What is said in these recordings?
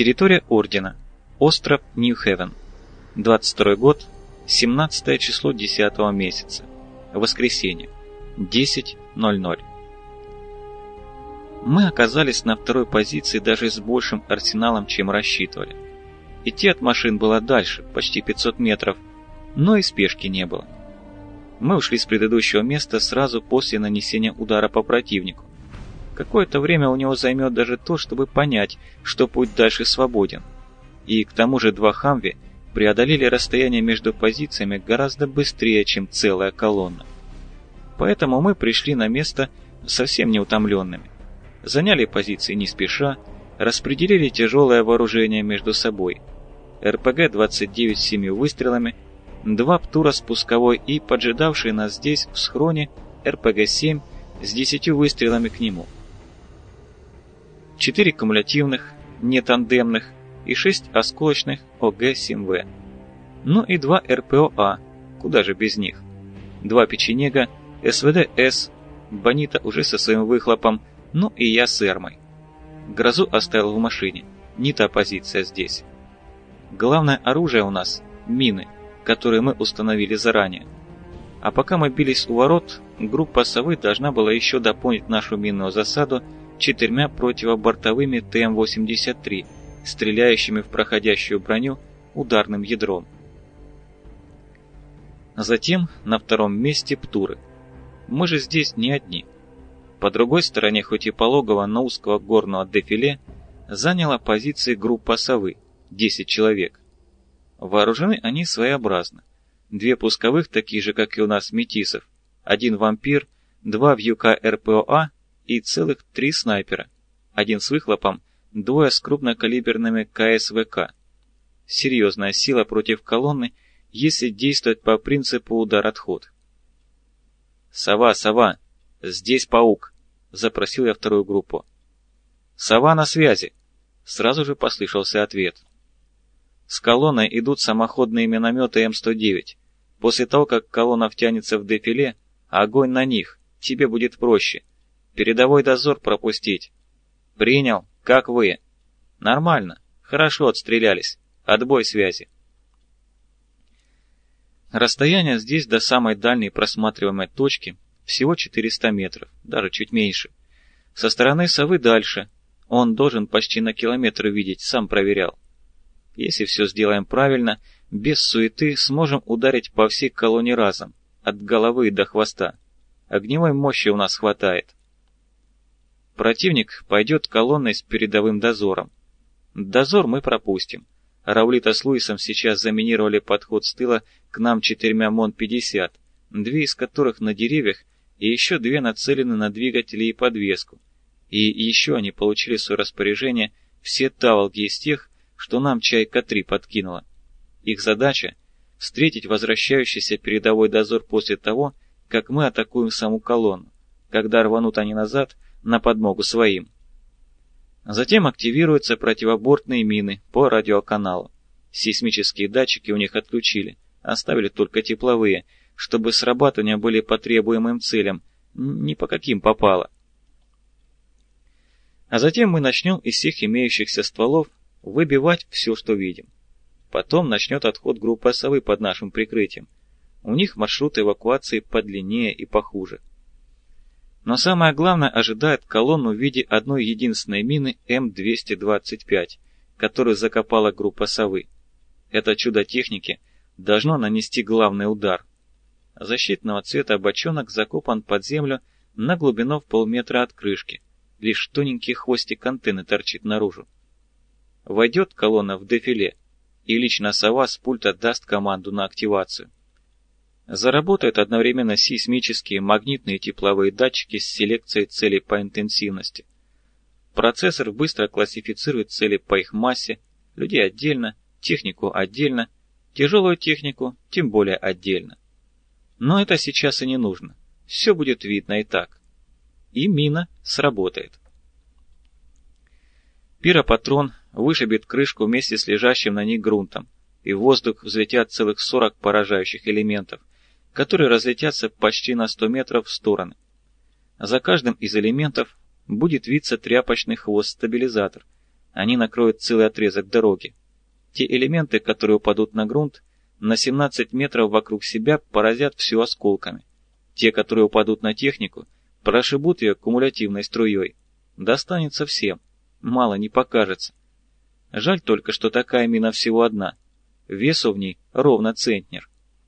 Территория Ордена. Остров Нью-Хевен. 22 год, 17 число 10 месяца. Воскресенье. 10:00. Мы оказались на второй позиции даже с большим арсеналом, чем рассчитывали. Идти от машин было дальше, почти 500 метров, но и спешки не было. Мы ушли с предыдущего места сразу после нанесения удара по противнику. Какое-то время у него займет даже то, чтобы понять, что путь дальше свободен. И к тому же два «Хамви» преодолели расстояние между позициями гораздо быстрее, чем целая колонна. Поэтому мы пришли на место совсем неутомленными. Заняли позиции не спеша, распределили тяжелое вооружение между собой. РПГ-29 с 7 выстрелами, 2 ПТУРа спусковой и поджидавший нас здесь, в схроне, РПГ-7 с 10 выстрелами к нему. 4 кумулятивных, нетандемных и 6 осколочных ОГ-7В. Ну и 2 РПОА, куда же без них. 2 печенега, СВД-С, Бонита уже со своим выхлопом, ну и я с Эрмой. Грозу оставил в машине, не та позиция здесь. Главное оружие у нас – мины, которые мы установили заранее. А пока мы бились у ворот, группа «Совы» должна была еще дополнить нашу минную засаду 4 противобортовыми ТМ-83, стреляющими в проходящую броню ударным ядром. Затем на втором месте ПТУРы. Мы же здесь не одни. По другой стороне, хоть и пологого, но узкого горного дефиле, заняла позиции группа «Совы» 10 человек. Вооружены они своеобразно. 2 пусковых, такие же, как и у нас, метисов, 1 вампир, 2 вьюка РПОА и целых 3 снайпера, 1 с выхлопом, 2 с крупнокалиберными КСВК. Серьезная сила против колонны, если действовать по принципу удар-отход. «Сова, сова, здесь паук», — запросил я вторую группу. «Сова на связи», — сразу же послышался ответ. С колонной идут самоходные минометы М109. После того, как колонна втянется в дефиле, огонь на них, тебе будет проще. Передовой дозор пропустить. Принял, как вы? Нормально, хорошо отстрелялись. Отбой связи. Расстояние здесь до самой дальней просматриваемой точки всего 400 метров, даже чуть меньше. Со стороны «Совы» дальше. Он должен почти на километр видеть, сам проверял. Если все сделаем правильно, без суеты сможем ударить по всей колонне разом, от головы до хвоста. Огневой мощи у нас хватает. Противник пойдет колонной с передовым дозором. Дозор мы пропустим. Раулита с Луисом сейчас заминировали подход с тыла к нам 4 МОН-50, 2 из которых на деревьях и еще 2 нацелены на двигатели и подвеску. И еще они получили в свое распоряжение все таволги из тех, что нам Чайка-3 подкинула. Их задача – встретить возвращающийся передовой дозор после того, как мы атакуем саму колонну, когда рванут они назад на подмогу своим. Затем активируются противобортные мины по радиоканалу. Сейсмические датчики у них отключили, оставили только тепловые, чтобы срабатывания были по требуемым целям, ни по каким попало. А затем мы начнем из всех имеющихся стволов выбивать все, что видим. Потом начнет отход группы «Совы» под нашим прикрытием. У них маршрут эвакуации подлиннее и похуже. Но самое главное ожидает колонну в виде одной единственной мины М225, которую закопала группа «Совы». Это чудо техники должно нанести главный удар. Защитного цвета бочонок закопан под землю на глубину в полметра от крышки. Лишь тоненький хвостик антенны торчит наружу. Войдет колонна в дефиле, и лично «Сова» с пульта даст команду на активацию. Заработают одновременно сейсмические, магнитные и тепловые датчики с селекцией целей по интенсивности. Процессор быстро классифицирует цели по их массе, людей отдельно, технику отдельно, тяжелую технику тем более отдельно. Но это сейчас и не нужно, все будет видно и так. И мина сработает. Пиропатрон вышибет крышку вместе с лежащим на ней грунтом, и в воздух взлетят целых 40 поражающих элементов, которые разлетятся почти на 100 метров в стороны. За каждым из элементов будет виться тряпочный хвост-стабилизатор, Они накроют целый отрезок дороги. Те элементы, которые упадут на грунт, на 17 метров вокруг себя поразят все осколками. Те, которые упадут на технику, прошибут ее кумулятивной струей. Достанется всем. Мало не покажется. Жаль только, что такая мина всего одна. Весу в ней ровно центнер.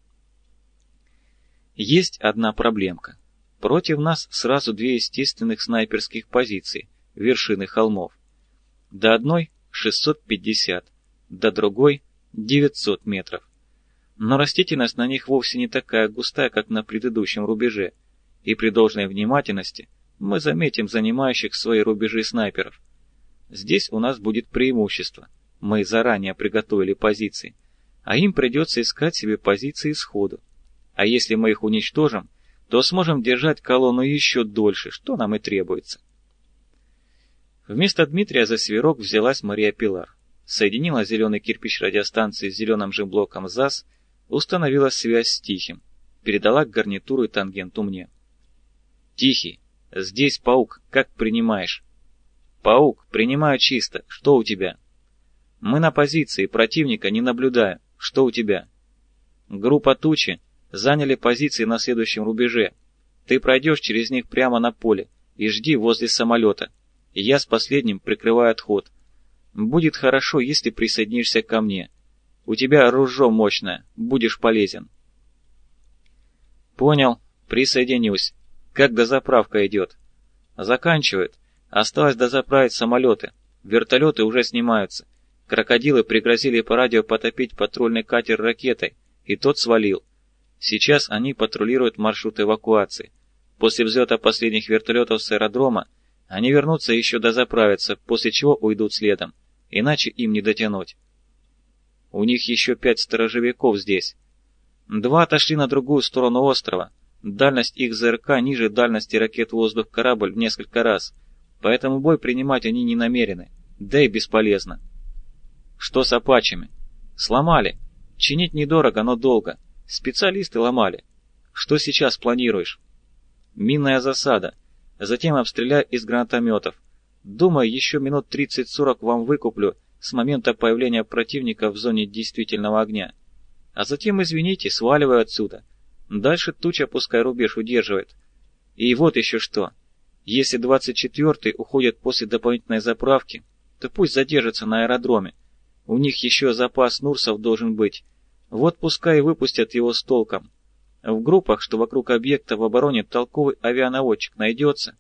Есть одна проблемка. Против нас сразу две естественных снайперских позиции, вершины холмов. До одной 650, до другой 900 метров. Но растительность на них вовсе не такая густая, как на предыдущем рубеже, и при должной внимательности мы заметим занимающих свои рубежи снайперов. Здесь у нас будет преимущество. Мы заранее приготовили позиции, а им придется искать себе позиции сходу. А если мы их уничтожим, то сможем держать колонну еще дольше, что нам и требуется. Вместо Дмитрия за свирок взялась Мария Пилар. Соединила зеленый кирпич радиостанции с зеленым же блоком ЗАС, установила связь с Тихим, передала гарнитуру и тангенту мне. «Тихий, здесь Паук, как принимаешь?» «Паук, принимаю чисто, что у тебя?» «Мы на позиции, противника не наблюдаю, что у тебя?» «Группа Тучи заняли позиции на следующем рубеже. Ты пройдешь через них прямо на поле и жди возле самолета. Я с последним прикрываю отход. Будет хорошо, если присоединишься ко мне. У тебя ружье мощное, будешь полезен». «Понял, присоединюсь. Как дозаправка идет?» «Заканчивают. Осталось дозаправить самолеты. Вертолеты уже снимаются. Крокодилы пригрозили по радио потопить патрульный катер ракетой, и тот свалил. Сейчас они патрулируют маршрут эвакуации. После взлета последних вертолетов с аэродрома они вернутся и еще дозаправятся, после чего уйдут следом. Иначе им не дотянуть. У них еще 5 сторожевиков здесь. 2 отошли на другую сторону острова. Дальность их ЗРК ниже дальности ракет воздух-корабль в несколько раз. Поэтому бой принимать они не намерены. Да и бесполезно. Что с апачами? Сломали. Чинить недорого, но долго. Специалисты ломали. Что сейчас планируешь? Минная засада. Затем обстреляю из гранатометов. Думаю, еще минут 30-40 вам выкуплю с момента появления противника в зоне действительного огня. А затем, извините, сваливаю отсюда. Дальше Туча пускай рубеж удерживает. И вот еще что. Если 24-й уходит после дополнительной заправки, то пусть задержится на аэродроме. У них еще запас Нурсов должен быть. Вот пускай и выпустят его с толком. В группах, что вокруг объекта в обороне, толковый авианаводчик найдется.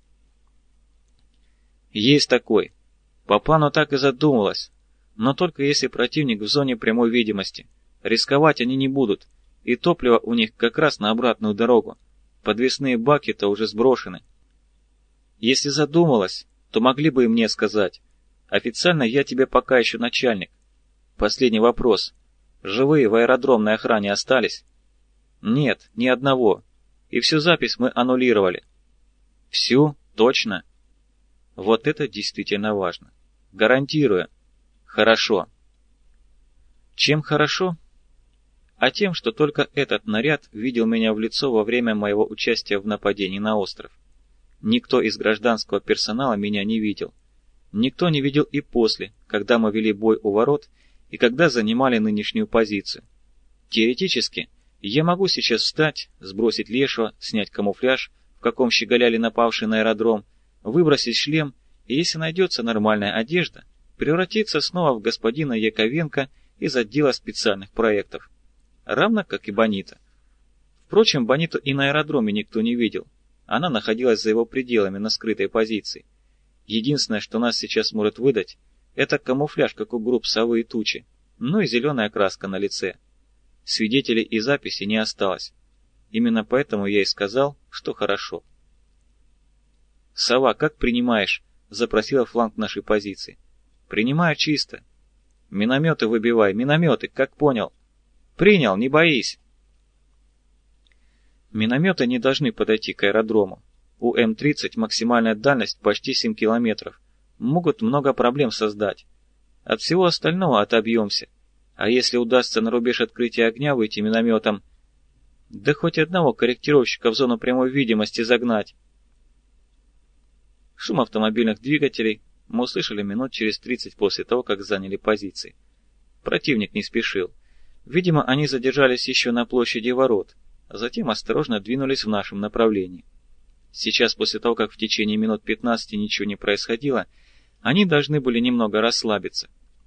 Есть такой. По плану так и задумалось. Но только если противник в зоне прямой видимости. Рисковать они не будут. И топливо у них как раз на обратную дорогу. Подвесные баки-то уже сброшены. Если задумалась, то могли бы и мне сказать. Официально я тебе пока еще начальник. Последний вопрос. Живые в аэродромной охране остались? Нет, ни одного. И всю запись мы аннулировали. Всю? Точно? Вот это действительно важно. Гарантирую. Хорошо. Чем хорошо? А тем, что только этот наряд видел меня в лицо во время моего участия в нападении на остров. Никто из гражданского персонала меня не видел. Никто не видел и после, когда мы вели бой у ворот и когда занимали нынешнюю позицию. Теоретически, я могу сейчас встать, сбросить лешего, снять камуфляж, в каком щеголяли напавшие на аэродром, выбросить шлем и, если найдется нормальная одежда, превратиться снова в господина Яковенко из отдела специальных проектов. Равно как и Бонита. Впрочем, Бониту и на аэродроме никто не видел. Она находилась за его пределами на скрытой позиции. Единственное, что нас сейчас может выдать, это камуфляж, как у групп «Совы» и «Тучи», ну и зеленая краска на лице. Свидетелей и записи не осталось. Именно поэтому я и сказал, что хорошо. «Сова, как принимаешь?» — запросила фланг нашей позиции. «Принимаю чисто. Минометы выбивай, минометы, как понял?» «Принял, не боись!» Минометы не должны подойти к аэродрому. У М-30 максимальная дальность почти 7 километров. Могут много проблем создать. От всего остального отобьемся. А если удастся на рубеж открытия огня выйти минометом, да хоть одного корректировщика в зону прямой видимости загнать. Шум автомобильных двигателей, мы услышали минут через 30 после того, как заняли позиции. Противник не спешил. Видимо, они задержались еще на площади ворот, а затем осторожно двинулись в нашем направлении. Сейчас, после того, как в течение минут 15 ничего не происходило, они должны были немного расслабиться.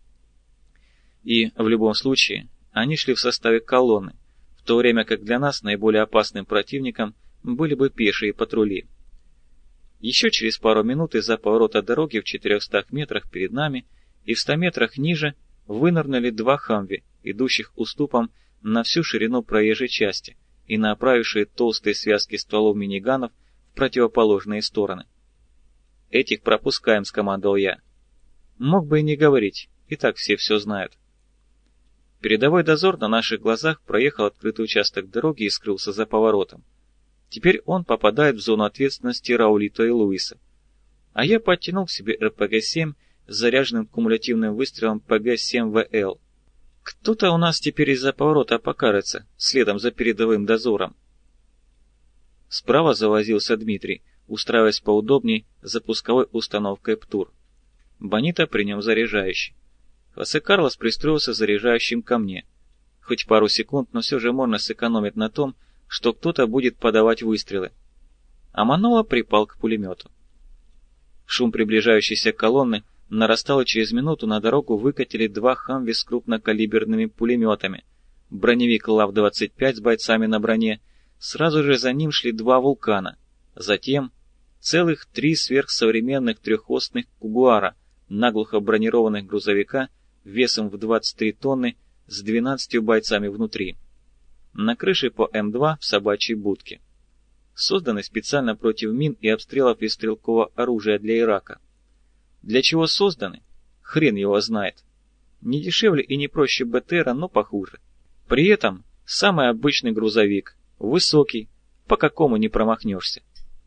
И, в любом случае, они шли в составе колонны, в то время как для нас наиболее опасным противником были бы пешие патрули. Еще через пару минут из-за поворота дороги в 400 метрах перед нами и в 100 метрах ниже вынырнули два «Хамви», идущих уступом на всю ширину проезжей части и направившие толстые связки стволов миниганов в противоположные стороны. «Этих пропускаем», — скомандовал я. Мог бы и не говорить, и так все знают. Передовой дозор на наших глазах проехал открытый участок дороги и скрылся за поворотом. Теперь он попадает в зону ответственности Раулита и Луиса. А я подтянул к себе РПГ-7 с заряженным кумулятивным выстрелом ПГ-7ВЛ. Кто-то у нас теперь из-за поворота покажется, следом за передовым дозором. Справа завозился Дмитрий, устраиваясь поудобней за пусковой установкой ПТУР. Бонита при нем заряжающий. Хосе Карлос пристроился заряжающим ко мне. Хоть пару секунд, но все же можно сэкономить на том, что кто-то будет подавать выстрелы. А Манола припал к пулемету. Шум приближающейся колонны нарастал, и через минуту на дорогу выкатили два «Хамви» с крупнокалиберными пулеметами. Броневик ЛАВ-25 с бойцами на броне. Сразу же за ним шли два «Вулкана». Затем целых 3 сверхсовременных трехосных «Кугуара», наглухо бронированных грузовика весом в 23 тонны с 12 бойцами внутри. На крыше по М2 в собачьей будке. Созданы специально против мин и обстрелов из стрелкового оружия для Ирака. Для чего созданы? Хрен его знает. Не дешевле и не проще БТРа, но похуже. При этом самый обычный грузовик, высокий, по какому не промахнешься.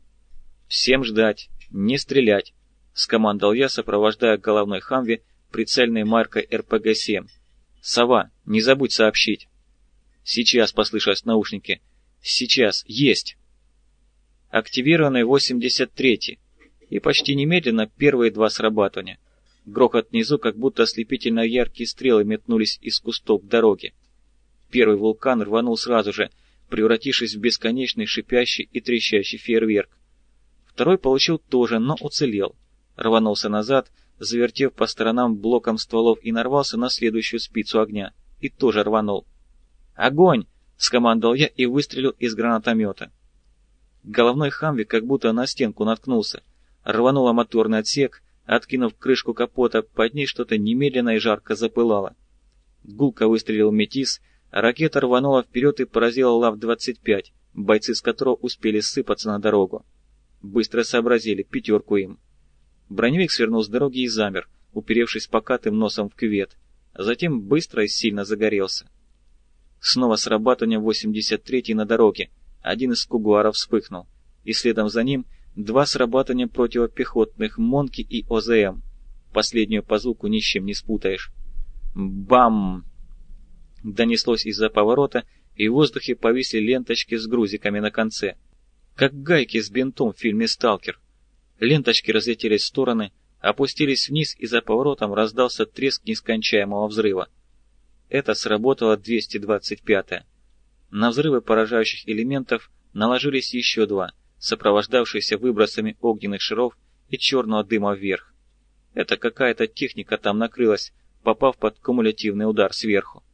«Всем ждать, не стрелять», — скомандовал я, сопровождая головной «Хамви» прицельной маркой РПГ-7. «Сова, не забудь сообщить». «Сейчас», — послышалось в наушнике. «Сейчас, есть». Активированный 83-й. И почти немедленно первые 2 срабатывания. Грохот внизу, как будто ослепительно яркие стрелы метнулись из кустов к дороге. Первый «Вулкан» рванул сразу же, превратившись в бесконечный шипящий и трещащий фейерверк. Второй получил тоже, но уцелел. Рванулся назад, завертев по сторонам блоком стволов, и нарвался на следующую спицу огня. И тоже рванул. «Огонь!» — скомандовал я и выстрелил из гранатомета. Головной «Хамви» как будто на стенку наткнулся. Рвануло моторный отсек, откинув крышку капота, под ней что-то немедленно и жарко запылало. Гулко выстрелил «Метис», а ракета рванула вперед и поразила ЛАВ-25, бойцы с которого успели сыпаться на дорогу. Быстро сообразили, 5 им. Броневик свернул с дороги и замер, уперевшись покатым носом в кювет, а затем быстро и сильно загорелся. Снова срабатывание 83-й на дороге, один из «Кугуаров» вспыхнул, и следом за ним 2 срабатывания противопехотных «Монки» и ОЗМ. Последнюю по звуку ни с чем не спутаешь. Бам! Донеслось из-за поворота, и в воздухе повисли ленточки с грузиками на конце. Как гайки с бинтом в фильме «Сталкер». Ленточки разлетелись в стороны, опустились вниз, и за поворотом раздался треск нескончаемого взрыва. Это сработало 225-я. На взрывы поражающих элементов наложились еще 2, сопровождавшиеся выбросами огненных шаров и черного дыма вверх. Это какая-то техника там накрылась, попав под кумулятивный удар сверху.